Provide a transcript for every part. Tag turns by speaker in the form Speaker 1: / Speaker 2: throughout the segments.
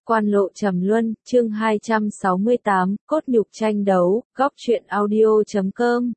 Speaker 1: Quan lộ trầm luân, chương 268, cốt nhục tranh đấu, góc truyện audio.com.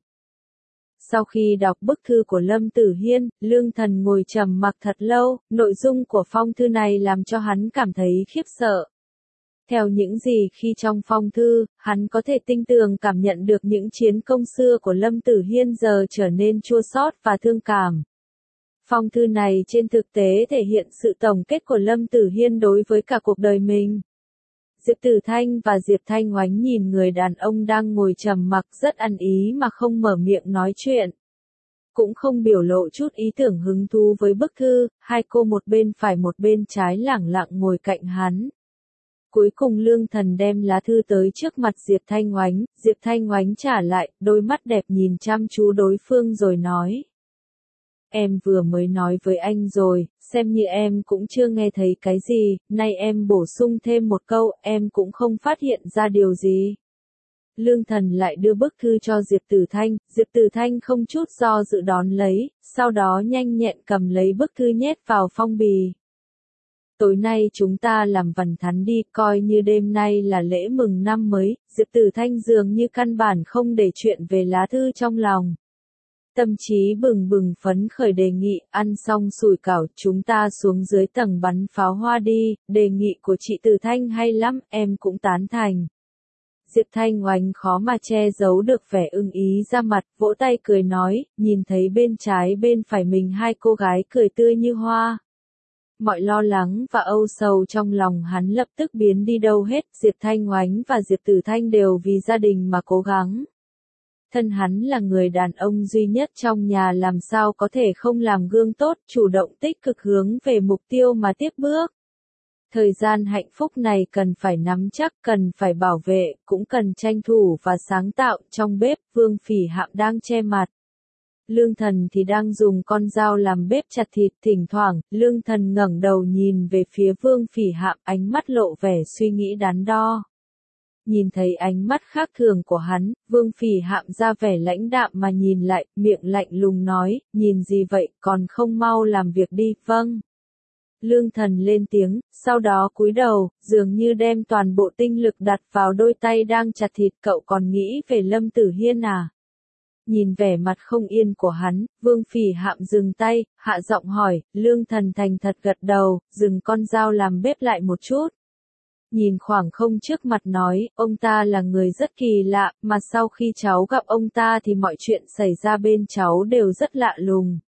Speaker 1: Sau khi đọc bức thư của Lâm Tử Hiên, Lương Thần ngồi trầm mặc thật lâu, nội dung của phong thư này làm cho hắn cảm thấy khiếp sợ. Theo những gì khi trong phong thư, hắn có thể tinh tường cảm nhận được những chiến công xưa của Lâm Tử Hiên giờ trở nên chua xót và thương cảm. Phong thư này trên thực tế thể hiện sự tổng kết của Lâm Tử Hiên đối với cả cuộc đời mình. Diệp Tử Thanh và Diệp Thanh Oánh nhìn người đàn ông đang ngồi trầm mặc rất ăn ý mà không mở miệng nói chuyện. Cũng không biểu lộ chút ý tưởng hứng thú với bức thư, hai cô một bên phải một bên trái lẳng lặng ngồi cạnh hắn. Cuối cùng Lương Thần đem lá thư tới trước mặt Diệp Thanh Oánh trả lại, đôi mắt đẹp nhìn chăm chú đối phương rồi nói. Em vừa mới nói với anh rồi, xem như em cũng chưa nghe thấy cái gì, nay em bổ sung thêm một câu, em cũng không phát hiện ra điều gì. Lương Thần lại đưa bức thư cho Diệp Tử Thanh không chút do dự đón lấy, sau đó nhanh nhẹn cầm lấy bức thư nhét vào phong bì. Tối nay chúng ta làm vần thắn đi, coi như đêm nay là lễ mừng năm mới, Diệp Tử Thanh dường như căn bản không để chuyện về lá thư trong lòng. Tâm trí bừng bừng phấn khởi đề nghị, ăn xong sủi cảo chúng ta xuống dưới tầng bắn pháo hoa đi, đề nghị của chị Tử Thanh hay lắm, em cũng tán thành. Diệp Thanh Oánh khó mà che giấu được vẻ ưng ý ra mặt, vỗ tay cười nói, nhìn thấy bên trái bên phải mình hai cô gái cười tươi như hoa. Mọi lo lắng và âu sầu trong lòng hắn lập tức biến đi đâu hết, Diệp Thanh Oánh và Diệp Tử Thanh đều vì gia đình mà cố gắng. Thân hắn là người đàn ông duy nhất trong nhà làm sao có thể không làm gương tốt, chủ động tích cực hướng về mục tiêu mà tiếp bước. Thời gian hạnh phúc này cần phải nắm chắc, cần phải bảo vệ, cũng cần tranh thủ và sáng tạo. Trong bếp, Vương Phỉ Hạm đang che mặt. Lương Thần thì đang dùng con dao làm bếp chặt thịt, thỉnh thoảng, Lương Thần ngẩng đầu nhìn về phía Vương Phỉ Hạm, ánh mắt lộ vẻ suy nghĩ đắn đo. Nhìn thấy ánh mắt khác thường của hắn, Vương Phỉ Hạm ra vẻ lãnh đạm mà nhìn lại, miệng lạnh lùng nói, nhìn gì vậy, còn không mau làm việc đi, vâng. Lương Thần lên tiếng, sau đó cúi đầu, dường như đem toàn bộ tinh lực đặt vào đôi tay đang chặt thịt, cậu còn nghĩ về Lâm Tử Hiên à? Nhìn vẻ mặt không yên của hắn, Vương Phỉ Hạm dừng tay, hạ giọng hỏi, Lương Thần thành thật gật đầu, dừng con dao làm bếp lại một chút. Nhìn khoảng không trước mặt nói, ông ta là người rất kỳ lạ, mà sau khi cháu gặp ông ta thì mọi chuyện xảy ra bên cháu đều rất lạ lùng.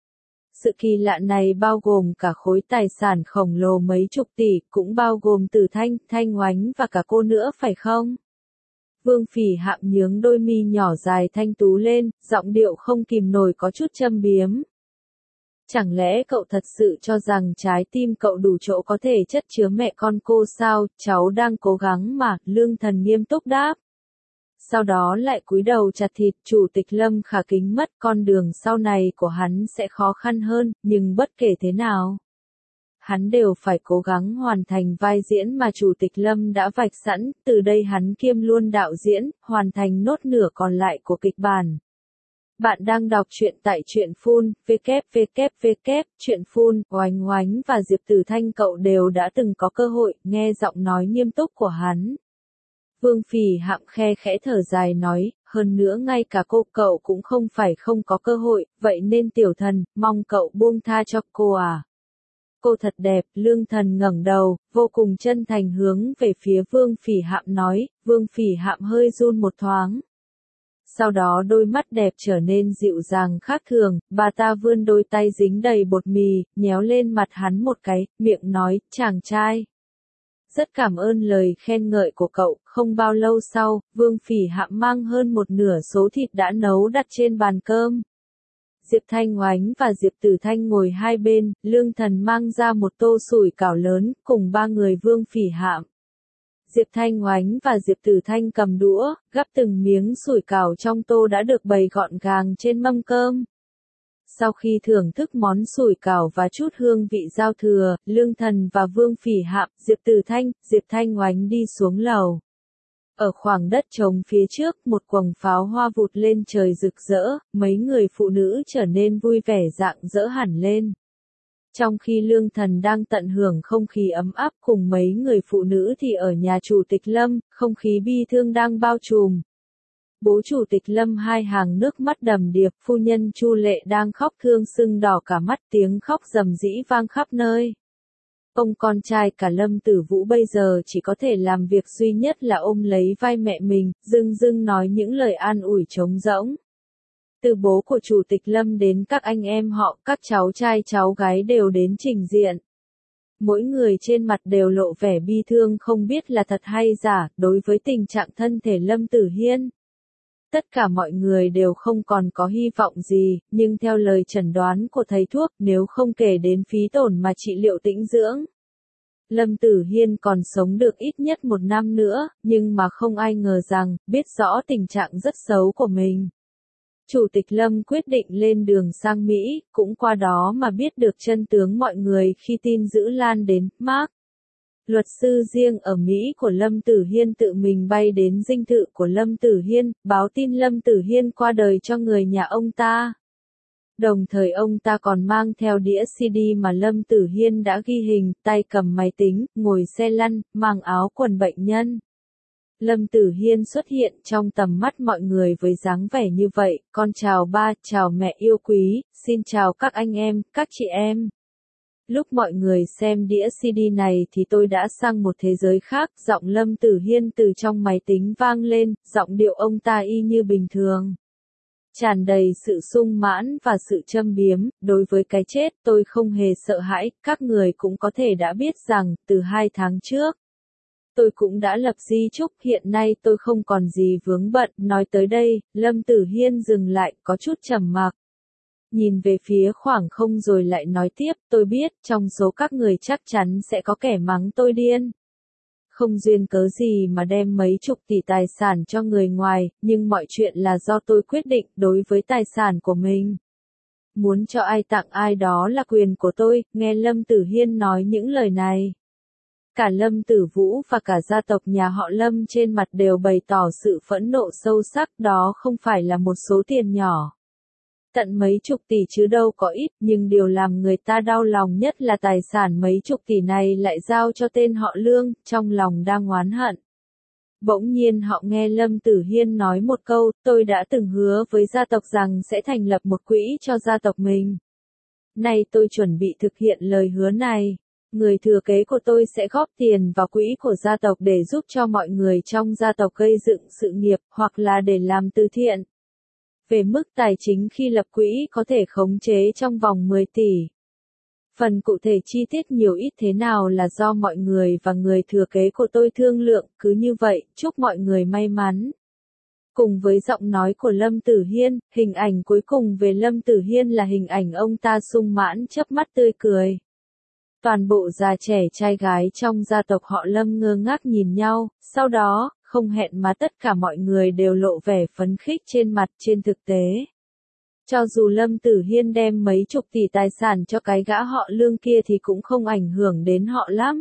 Speaker 1: Sự kỳ lạ này bao gồm cả khối tài sản khổng lồ mấy chục tỷ, cũng bao gồm Tử Thanh Oánh và cả cô nữa phải không? Vương Phỉ Hạm nhướng đôi mi nhỏ dài thanh tú lên, giọng điệu không kìm nổi có chút châm biếm. Chẳng lẽ cậu thật sự cho rằng trái tim cậu đủ chỗ có thể chất chứa mẹ con cô sao, cháu đang cố gắng mà, Lương Thần nghiêm túc đáp. Sau đó lại cúi đầu chặt thịt, Chủ tịch Lâm Khả Kính mất, con đường sau này của hắn sẽ khó khăn hơn, nhưng bất kể thế nào. Hắn đều phải cố gắng hoàn thành vai diễn mà Chủ tịch Lâm đã vạch sẵn, từ đây hắn kiêm luôn đạo diễn, hoàn thành nốt nửa còn lại của kịch bản. Bạn đang đọc truyện tại truyện Phun, truyện Phun, Oánh và Diệp Tử Thanh cậu đều đã từng có cơ hội nghe giọng nói nghiêm túc của hắn. Vương Phỉ Hạm khe khẽ thở dài nói, hơn nữa ngay cả cậu cũng không phải không có cơ hội, vậy nên tiểu thần, mong cậu buông tha cho cô à. Cô thật đẹp, Lương Thần ngẩng đầu, vô cùng chân thành hướng về phía Vương Phỉ Hạm nói, Vương Phỉ Hạm hơi run một thoáng. Sau đó đôi mắt đẹp trở nên dịu dàng khác thường, bà ta vươn đôi tay dính đầy bột mì, nhéo lên mặt hắn một cái, miệng nói, chàng trai. Rất cảm ơn lời khen ngợi của cậu, không bao lâu sau, Vương Phỉ Hạm mang hơn một nửa số thịt đã nấu đặt trên bàn cơm. Diệp Thanh Oánh và Diệp Tử Thanh ngồi hai bên, Lương Thần mang ra một tô sủi cảo lớn, cùng ba người Vương Phỉ Hạm. Diệp Thanh Oánh và Diệp Tử Thanh cầm đũa, gắp từng miếng sủi cảo trong tô đã được bày gọn gàng trên mâm cơm. Sau khi thưởng thức món sủi cảo và chút hương vị giao thừa, Lương Thần và Vương Phỉ Hạm, Diệp Thanh Oánh đi xuống lầu. Ở khoảng đất trống phía trước, một quầng pháo hoa vụt lên trời rực rỡ, mấy người phụ nữ trở nên vui vẻ rạng rỡ hẳn lên. Trong khi Lương Thần đang tận hưởng không khí ấm áp cùng mấy người phụ nữ thì ở nhà Chủ tịch Lâm, không khí bi thương đang bao trùm. Bố Chủ tịch Lâm hai hàng nước mắt đầm đìa, phu nhân Chu Lệ đang khóc thương sưng đỏ cả mắt, tiếng khóc rầm rĩ vang khắp nơi. Ông con trai cả Lâm Tử Vũ bây giờ chỉ có thể làm việc duy nhất là ôm lấy vai mẹ mình, dưng dưng nói những lời an ủi trống rỗng. Từ bố của Chủ tịch Lâm đến các anh em họ, các cháu trai cháu gái đều đến trình diện. Mỗi người trên mặt đều lộ vẻ bi thương không biết là thật hay giả, đối với tình trạng thân thể Lâm Tử Hiên. Tất cả mọi người đều không còn có hy vọng gì, nhưng theo lời chẩn đoán của thầy thuốc, nếu không kể đến phí tổn mà trị liệu tĩnh dưỡng, Lâm Tử Hiên còn sống được ít nhất 1 năm nữa, nhưng mà không ai ngờ rằng, biết rõ tình trạng rất xấu của mình. Chủ tịch Lâm quyết định lên đường sang Mỹ, cũng qua đó mà biết được chân tướng mọi người khi tin dữ lan đến. Mark, luật sư riêng ở Mỹ của Lâm Tử Hiên tự mình bay đến dinh thự của Lâm Tử Hiên, báo tin Lâm Tử Hiên qua đời cho người nhà ông ta. Đồng thời ông ta còn mang theo đĩa CD mà Lâm Tử Hiên đã ghi hình, tay cầm máy tính, ngồi xe lăn, mang áo quần bệnh nhân. Lâm Tử Hiên xuất hiện trong tầm mắt mọi người với dáng vẻ như vậy, con chào ba, chào mẹ yêu quý, xin chào các anh em, các chị em. Lúc mọi người xem đĩa CD này thì tôi đã sang một thế giới khác, giọng Lâm Tử Hiên từ trong máy tính vang lên, giọng điệu ông ta y như bình thường. Tràn đầy sự sung mãn và sự châm biếm, đối với cái chết tôi không hề sợ hãi, các người cũng có thể đã biết rằng, từ 2 tháng trước, tôi cũng đã lập di chúc, hiện nay tôi không còn gì vướng bận, nói tới đây, Lâm Tử Hiên dừng lại, có chút trầm mặc. Nhìn về phía khoảng không rồi lại nói tiếp, tôi biết, trong số các người chắc chắn sẽ có kẻ mắng tôi điên. Không duyên cớ gì mà đem mấy chục tỷ tài sản cho người ngoài, nhưng mọi chuyện là do tôi quyết định đối với tài sản của mình. Muốn cho ai tặng ai đó là quyền của tôi, nghe Lâm Tử Hiên nói những lời này. Cả Lâm Tử Vũ và cả gia tộc nhà họ Lâm trên mặt đều bày tỏ sự phẫn nộ sâu sắc, đó không phải là một số tiền nhỏ. Tận mấy chục tỷ chứ đâu có ít, nhưng điều làm người ta đau lòng nhất là tài sản mấy chục tỷ này lại giao cho tên họ Lương, trong lòng đang oán hận. Bỗng nhiên họ nghe Lâm Tử Hiên nói một câu, tôi đã từng hứa với gia tộc rằng sẽ thành lập một quỹ cho gia tộc mình. Nay tôi chuẩn bị thực hiện lời hứa này. Người thừa kế của tôi sẽ góp tiền vào quỹ của gia tộc để giúp cho mọi người trong gia tộc gây dựng sự nghiệp, hoặc là để làm từ thiện. Về mức tài chính khi lập quỹ có thể khống chế trong vòng 10 tỷ. Phần cụ thể chi tiết nhiều ít thế nào là do mọi người và người thừa kế của tôi thương lượng, cứ như vậy, chúc mọi người may mắn. Cùng với giọng nói của Lâm Tử Hiên, hình ảnh cuối cùng về Lâm Tử Hiên là hình ảnh ông ta sung mãn chớp mắt tươi cười. Toàn bộ già trẻ trai gái trong gia tộc họ Lâm ngơ ngác nhìn nhau, sau đó, không hẹn mà tất cả mọi người đều lộ vẻ phấn khích trên mặt. Trên thực tế, cho dù Lâm Tử Hiên đem mấy chục tỷ tài sản cho cái gã họ Lương kia thì cũng không ảnh hưởng đến họ lắm.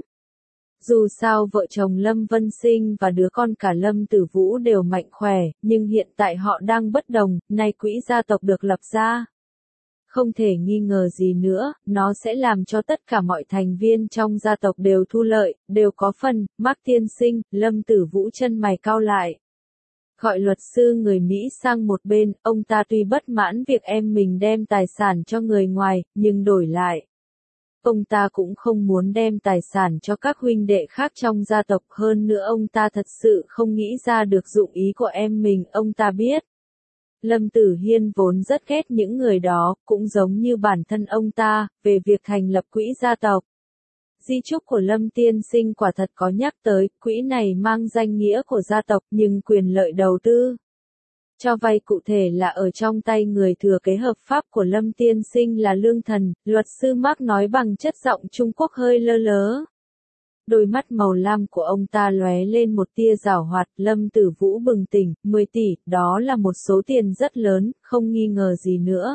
Speaker 1: Dù sao vợ chồng Lâm Vân Sinh và đứa con cả Lâm Tử Vũ đều mạnh khỏe, nhưng hiện tại họ đang bất đồng, nay quỹ gia tộc được lập ra. Không thể nghi ngờ gì nữa, nó sẽ làm cho tất cả mọi thành viên trong gia tộc đều thu lợi, đều có phần. Mark tiên sinh, Lâm Tử Vũ chân mày cau lại. Gọi luật sư người Mỹ sang một bên, ông ta tuy bất mãn việc em mình đem tài sản cho người ngoài, nhưng đổi lại, ông ta cũng không muốn đem tài sản cho các huynh đệ khác trong gia tộc, hơn nữa ông ta thật sự không nghĩ ra được dụng ý của em mình, ông ta biết. Lâm Tử Hiên vốn rất ghét những người đó, cũng giống như bản thân ông ta, về việc thành lập quỹ gia tộc. Di chúc của Lâm tiên sinh quả thật có nhắc tới, quỹ này mang danh nghĩa của gia tộc nhưng quyền lợi đầu tư cho vay cụ thể là ở trong tay người thừa kế hợp pháp của Lâm tiên sinh là Lương Thần, luật sư Mark nói bằng chất giọng Trung Quốc hơi lơ lớ. Đôi mắt màu lam của ông ta lóe lên một tia giảo hoạt, Lâm Tử Vũ bừng tỉnh, 10 tỷ, đó là một số tiền rất lớn, không nghi ngờ gì nữa.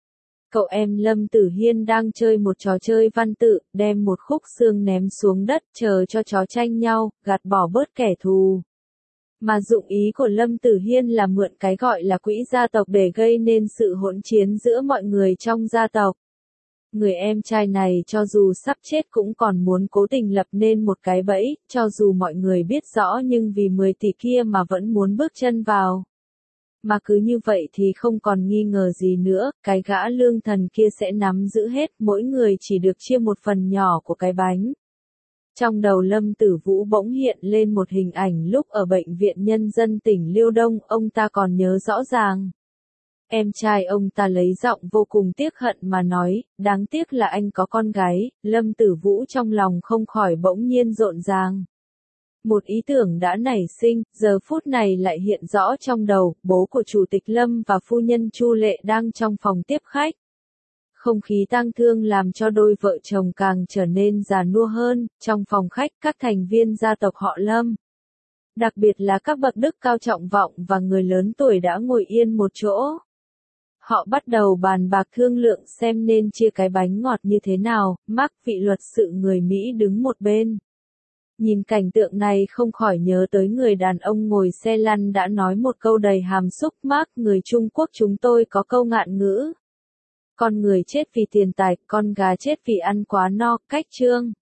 Speaker 1: Cậu em Lâm Tử Hiên đang chơi một trò chơi văn tự, đem một khúc xương ném xuống đất, chờ cho chó tranh nhau, gạt bỏ bớt kẻ thù. Mà dụng ý của Lâm Tử Hiên là mượn cái gọi là quỹ gia tộc để gây nên sự hỗn chiến giữa mọi người trong gia tộc. Người em trai này cho dù sắp chết cũng còn muốn cố tình lập nên một cái bẫy, cho dù mọi người biết rõ nhưng vì 10 tỷ kia mà vẫn muốn bước chân vào. Mà cứ như vậy thì không còn nghi ngờ gì nữa, cái gã lương thần kia sẽ nắm giữ hết, mỗi người chỉ được chia một phần nhỏ của cái bánh. Trong đầu Lâm Tử Vũ bỗng hiện lên một hình ảnh lúc ở Bệnh viện Nhân dân tỉnh Liêu Đông, ông ta còn nhớ rõ ràng. Em trai ông ta lấy giọng vô cùng tiếc hận mà nói, đáng tiếc là anh có con gái. Lâm Tử Vũ trong lòng không khỏi bỗng nhiên rộn ràng. Một ý tưởng đã nảy sinh, giờ phút này lại hiện rõ trong đầu, bố của Chủ tịch Lâm và phu nhân Chu Lệ đang trong phòng tiếp khách. Không khí tang thương làm cho đôi vợ chồng càng trở nên già nua hơn, trong phòng khách các thành viên gia tộc họ Lâm. Đặc biệt là các bậc đức cao trọng vọng và người lớn tuổi đã ngồi yên một chỗ. Họ bắt đầu bàn bạc thương lượng xem nên chia cái bánh ngọt như thế nào. Mark, vị luật sự người Mỹ đứng một bên. Nhìn cảnh tượng này không khỏi nhớ tới người đàn ông ngồi xe lăn đã nói một câu đầy hàm xúc. Mark, người Trung Quốc chúng tôi có câu ngạn ngữ. Con người chết vì tiền tài, con gà chết vì ăn quá no. Cách chương